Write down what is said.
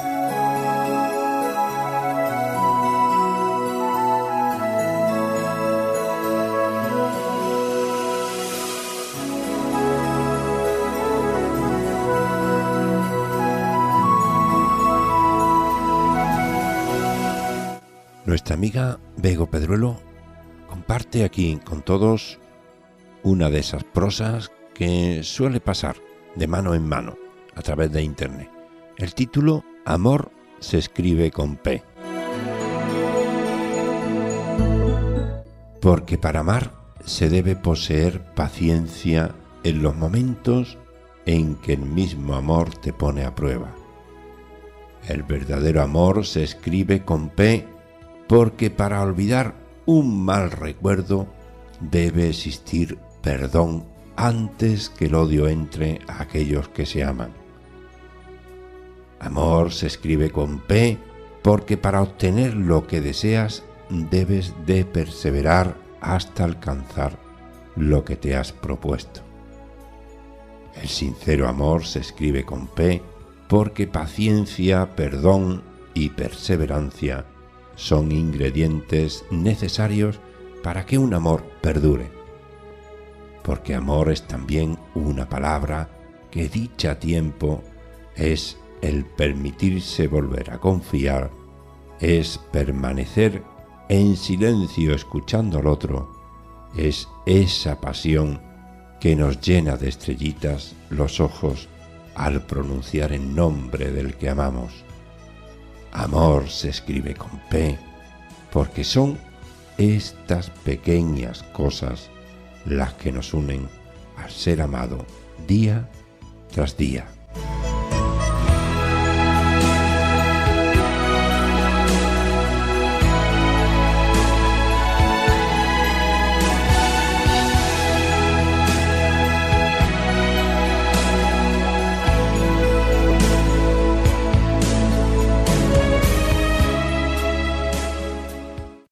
Nuestra amiga Bego Pedruelo comparte aquí con todos una de esas prosas que suele pasar de mano en mano a través de internet. El título, Amor se escribe con P. Porque para amar se debe poseer paciencia en los momentos en que el mismo amor te pone a prueba. El verdadero amor se escribe con P porque para olvidar un mal recuerdo debe existir perdón antes que el odio entre a aquellos que se aman. Amor se escribe con P porque para obtener lo que deseas debes de perseverar hasta alcanzar lo que te has propuesto. El sincero amor se escribe con P porque paciencia, perdón y perseverancia son ingredientes necesarios para que un amor perdure. Porque amor es también una palabra que dicha a tiempo es el permitirse volver a confiar, es permanecer en silencio escuchando al otro, es esa pasión que nos llena de estrellitas los ojos al pronunciar el nombre del que amamos. Amor se escribe con P porque son estas pequeñas cosas las que nos unen al ser amado día tras día.